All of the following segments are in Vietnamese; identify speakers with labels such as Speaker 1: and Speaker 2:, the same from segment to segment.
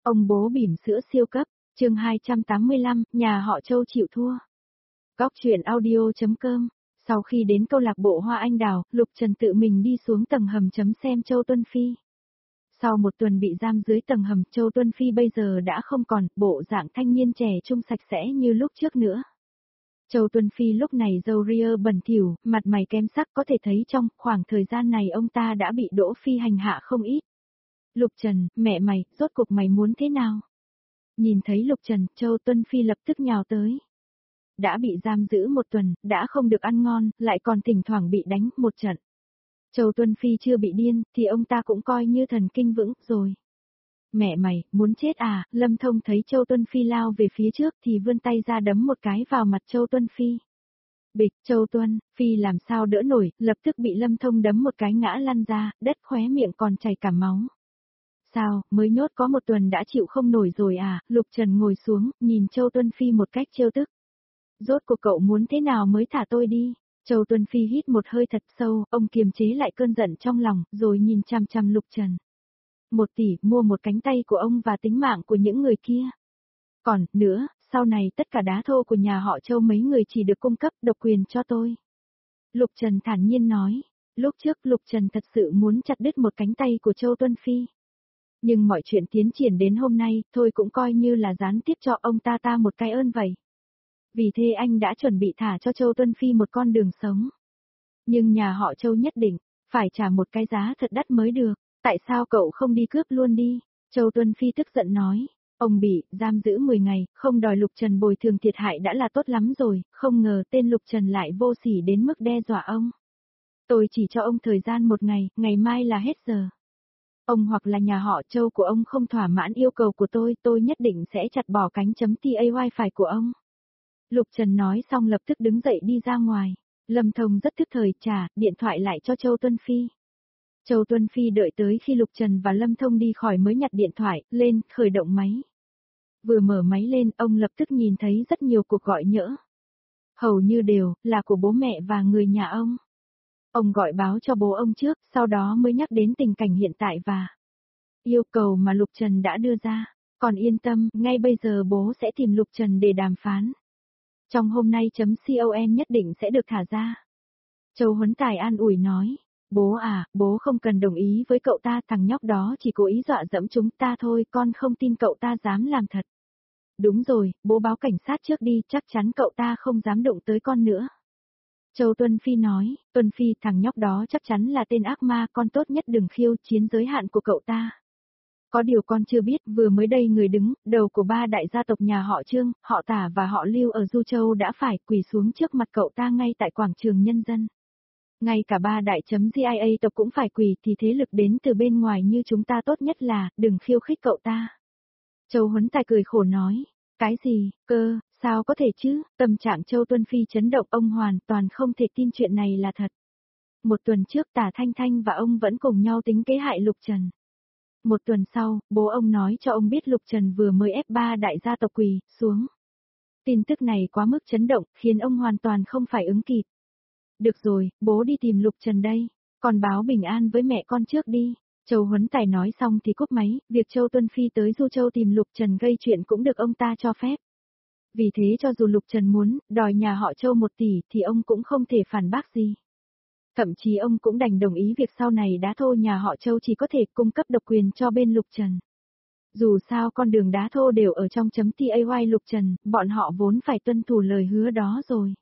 Speaker 1: Ông bố bỉm sữa siêu cấp, chương 285, nhà họ Châu chịu thua. Góc truyện audio.com. Sau khi đến câu lạc bộ Hoa Anh Đào, Lục Trần tự mình đi xuống tầng hầm chấm xem Châu Tuân Phi. Sau một tuần bị giam dưới tầng hầm, Châu Tuân Phi bây giờ đã không còn bộ dạng thanh niên trẻ trung sạch sẽ như lúc trước nữa. Châu Tuân Phi lúc này râu ria bẩn thỉu, mặt mày kém sắc, có thể thấy trong khoảng thời gian này ông ta đã bị Đỗ Phi hành hạ không ít. Lục Trần, mẹ mày, rốt cuộc mày muốn thế nào? Nhìn thấy Lục Trần, Châu Tuân Phi lập tức nhào tới. Đã bị giam giữ một tuần, đã không được ăn ngon, lại còn thỉnh thoảng bị đánh một trận. Châu Tuân Phi chưa bị điên, thì ông ta cũng coi như thần kinh vững rồi. Mẹ mày, muốn chết à? Lâm Thông thấy Châu Tuân Phi lao về phía trước thì vươn tay ra đấm một cái vào mặt Châu Tuân Phi. Bịch, Châu Tuân Phi làm sao đỡ nổi, lập tức bị Lâm Thông đấm một cái ngã lăn ra, đất khóe miệng còn chảy cả máu. Sao, mới nhốt có một tuần đã chịu không nổi rồi à? Lục Trần ngồi xuống, nhìn Châu Tuân Phi một cách trêu tức. Rốt cuộc cậu muốn thế nào mới thả tôi đi? Châu Tuân Phi hít một hơi thật sâu, ông kiềm chế lại cơn giận trong lòng, rồi nhìn chằm chằm Lục Trần. 1 tỷ, mua một cánh tay của ông và tính mạng của những người kia. Còn, nữa, sau này tất cả đá thô của nhà họ Châu mấy người chỉ được cung cấp độc quyền cho tôi. Lục Trần thản nhiên nói, lúc trước Lục Trần thật sự muốn chặt đứt một cánh tay của Châu Tuân Phi. Nhưng mọi chuyện tiến triển đến hôm nay, thôi cũng coi như là gián tiếp cho ông ta một cái ơn vậy. Vì thế anh đã chuẩn bị thả cho Châu Tuân Phi một con đường sống. Nhưng nhà họ Châu nhất định, phải trả một cái giá thật đắt mới được. Tại sao cậu không đi cướp luôn đi? Châu Tuân Phi tức giận nói. Ông bị giam giữ 10 ngày, không đòi Lục Trần bồi thường thiệt hại đã là tốt lắm rồi, không ngờ tên Lục Trần lại vô sỉ đến mức đe dọa ông. Tôi chỉ cho ông thời gian 1 ngày, ngày mai là hết giờ. Ông hoặc là nhà họ Châu của ông không thỏa mãn yêu cầu của tôi nhất định sẽ chặt bỏ cánh chấm TA wifi của ông. Lục Trần nói xong lập tức đứng dậy đi ra ngoài. Lâm Thông rất thức thời trả điện thoại lại cho Châu Tuân Phi. Châu Tuân Phi đợi tới khi Lục Trần và Lâm Thông đi khỏi mới nhặt điện thoại lên, khởi động máy. Vừa mở máy lên, ông lập tức nhìn thấy rất nhiều cuộc gọi nhỡ. Hầu như đều là của bố mẹ và người nhà ông. Ông gọi báo cho bố ông trước, sau đó mới nhắc đến tình cảnh hiện tại và yêu cầu mà Lục Trần đã đưa ra. Còn yên tâm, ngay bây giờ bố sẽ tìm Lục Trần để đàm phán. Trong hôm nay.com nhất định sẽ được thả ra. Châu Huấn Tài an ủi nói, bố à, bố không cần đồng ý với cậu ta, thằng nhóc đó chỉ cố ý dọa dẫm chúng ta thôi, con không tin cậu ta dám làm thật. Đúng rồi, bố báo cảnh sát trước đi, chắc chắn cậu ta không dám đụng tới con nữa. Châu Tuân Phi nói, Tuân Phi thằng nhóc đó chắc chắn là tên ác ma, con tốt nhất đừng khiêu chiến giới hạn của cậu ta. Có điều con chưa biết, vừa mới đây người đứng đầu của 3 đại gia tộc nhà họ Trương, họ Tả và họ Lưu ở Du Châu đã phải quỳ xuống trước mặt cậu ta ngay tại quảng trường nhân dân. Ngay cả 3 đại.GIA tộc cũng phải quỳ, thì thế lực đến từ bên ngoài như chúng ta tốt nhất là đừng khiêu khích cậu ta. Châu Huấn Tài cười khổ nói, cái gì, cơ, sao có thể chứ? Tâm trạng Châu Tuân Phi chấn động, ông hoàn toàn không thể tin chuyện này là thật. Một tuần trước Tả Thanh Thanh và ông vẫn cùng nhau tính kế hại Lục Trần. Một tuần sau, bố ông nói cho ông biết Lục Trần vừa mới ép 3 đại gia tộc quỳ xuống. Tin tức này quá mức chấn động, khiến ông hoàn toàn không phải ứng kịp. Được rồi, bố đi tìm Lục Trần đây, còn báo bình an với mẹ con trước đi. Châu Huấn Tài nói xong thì cúp máy, việc Châu Tuân Phi tới Du Châu tìm Lục Trần gây chuyện cũng được ông ta cho phép. Vì thế cho dù Lục Trần muốn đòi nhà họ Châu 1 tỷ thì ông cũng không thể phản bác gì. Thậm chí ông cũng đành đồng ý việc sau này đá thô nhà họ Châu chỉ có thể cung cấp độc quyền cho bên Lục Trần. Dù sao con đường đá thô đều ở trong .tay Lục Trần, bọn họ vốn phải tuân thủ lời hứa đó rồi.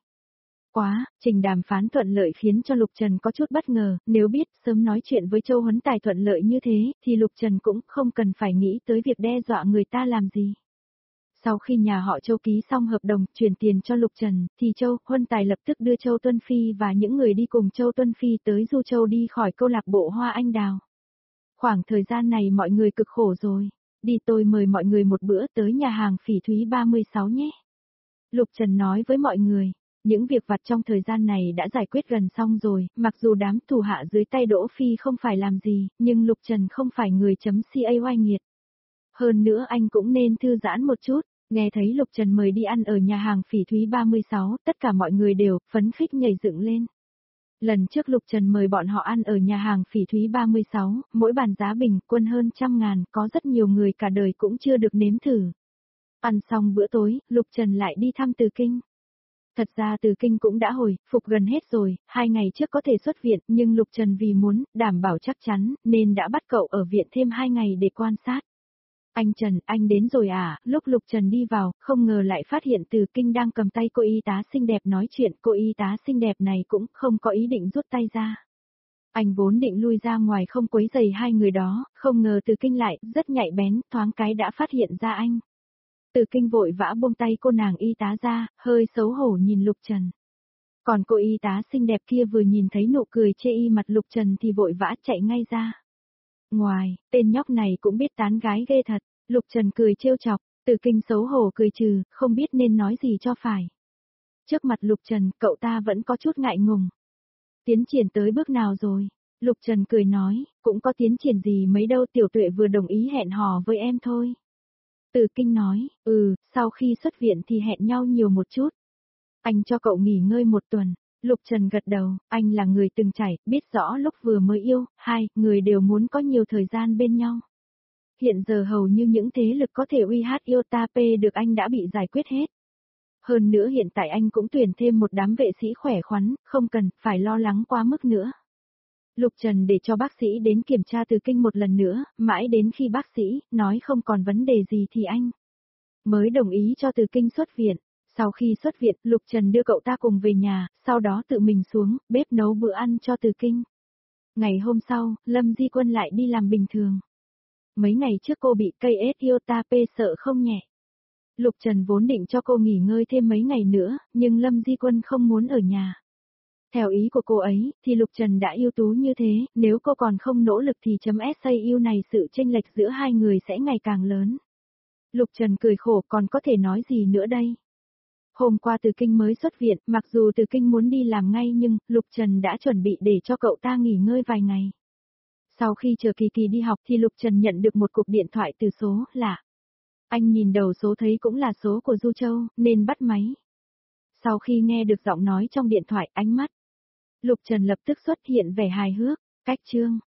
Speaker 1: Trình đàm phán thuận lợi khiến cho Lục Trần có chút bất ngờ, nếu biết sớm nói chuyện với Châu Huấn Tài thuận lợi như thế, thì Lục Trần cũng không cần phải nghĩ tới việc đe dọa người ta làm gì. Sau khi nhà họ Châu ký xong hợp đồng chuyển tiền cho Lục Trần, thì Châu Huấn Tài lập tức đưa Châu Tuân Phi và những người đi cùng Châu Tuân Phi tới Du Châu đi khỏi câu lạc bộ Hoa Anh Đào. Khoảng thời gian này mọi người cực khổ rồi, đi tôi mời mọi người một bữa tới nhà hàng Phỉ Thúy 36 nhé. Lục Trần nói với mọi người. Những việc vặt trong thời gian này đã giải quyết gần xong rồi, mặc dù đám thủ hạ dưới tay Đỗ Phi không phải làm gì, nhưng Lục Trần không phải người .CAY nghiệt. Hơn nữa anh cũng nên thư giãn một chút, nghe thấy Lục Trần mời đi ăn ở nhà hàng Phỉ Thúy 36, tất cả mọi người đều phấn khích nhảy dựng lên. Lần trước Lục Trần mời bọn họ ăn ở nhà hàng Phỉ Thúy 36, mỗi bàn giá bình quân hơn 100.000, có rất nhiều người cả đời cũng chưa được nếm thử. Ăn xong bữa tối, Lục Trần lại đi thăm Từ Kinh. Thật ra Từ Kinh cũng đã hồi phục gần hết rồi, 2 ngày trước có thể xuất viện, nhưng Lục Trần vì muốn đảm bảo chắc chắn, nên đã bắt cậu ở viện thêm 2 ngày để quan sát. Anh Trần, anh đến rồi à? Lúc Lục Trần đi vào, không ngờ lại phát hiện Từ Kinh đang cầm tay cô y tá xinh đẹp nói chuyện, cô y tá xinh đẹp này cũng không có ý định rút tay ra. Anh vốn định lui ra ngoài không quấy rầy hai người đó, không ngờ Từ Kinh lại rất nhạy bén, thoáng cái đã phát hiện ra anh. Từ Kinh vội vã buông tay cô nàng y tá ra, hơi xấu hổ nhìn Lục Trần. Còn cô y tá xinh đẹp kia vừa nhìn thấy nụ cười chê y mặt Lục Trần thì vội vã chạy ngay ra. Ngoài, tên nhóc này cũng biết tán gái ghê thật, Lục Trần cười trêu chọc, Từ Kinh xấu hổ cười trừ, không biết nên nói gì cho phải. Trước mặt Lục Trần, cậu ta vẫn có chút ngại ngùng. Tiến triển tới bước nào rồi? Lục Trần cười nói, cũng có tiến triển gì mấy đâu, Tiểu Tuệ vừa đồng ý hẹn hò với em thôi. Từ Kinh nói, sau khi xuất viện thì hẹn nhau nhiều một chút. Anh cho cậu nghỉ ngơi một tuần. Lục Trần gật đầu, anh là người từng trải, biết rõ lúc vừa mới yêu, hai người đều muốn có nhiều thời gian bên nhau. Hiện giờ hầu như những thế lực có thể uy hát yêu ta p được anh đã bị giải quyết hết. Hơn nữa hiện tại anh cũng tuyển thêm một đám vệ sĩ khỏe khoắn, không cần phải lo lắng quá mức nữa. Lục Trần để cho bác sĩ đến kiểm tra Từ Kinh một lần nữa, mãi đến khi bác sĩ nói không còn vấn đề gì thì anh mới đồng ý cho Từ Kinh xuất viện. Sau khi xuất viện, Lục Trần đưa cậu ta cùng về nhà, sau đó tự mình xuống bếp nấu bữa ăn cho Từ Kinh. Ngày hôm sau, Lâm Di Quân lại đi làm bình thường. Mấy ngày trước cô bị cây ết iota p sợ không nhẹ. Lục Trần vốn định cho cô nghỉ ngơi thêm mấy ngày nữa, nhưng Lâm Di Quân không muốn ở nhà. Theo ý của cô ấy, thì Lục Trần đã ưu tú như thế, nếu cô còn không nỗ lực thì .sau này sự chênh lệch giữa hai người sẽ ngày càng lớn. Lục Trần cười khổ, còn có thể nói gì nữa đây? Hôm qua Từ Kinh mới xuất viện, mặc dù Từ Kinh muốn đi làm ngay nhưng, Lục Trần đã chuẩn bị để cho cậu ta nghỉ ngơi vài ngày. Sau khi chờ Kỳ Kỳ đi học thì Lục Trần nhận được một cuộc điện thoại từ số lạ. Anh nhìn đầu số thấy cũng là số của Du Châu, nên bắt máy. Sau khi nghe được giọng nói trong điện thoại, ánh mắt Lục Trần lập tức xuất hiện vẻ hài hước, cách chương.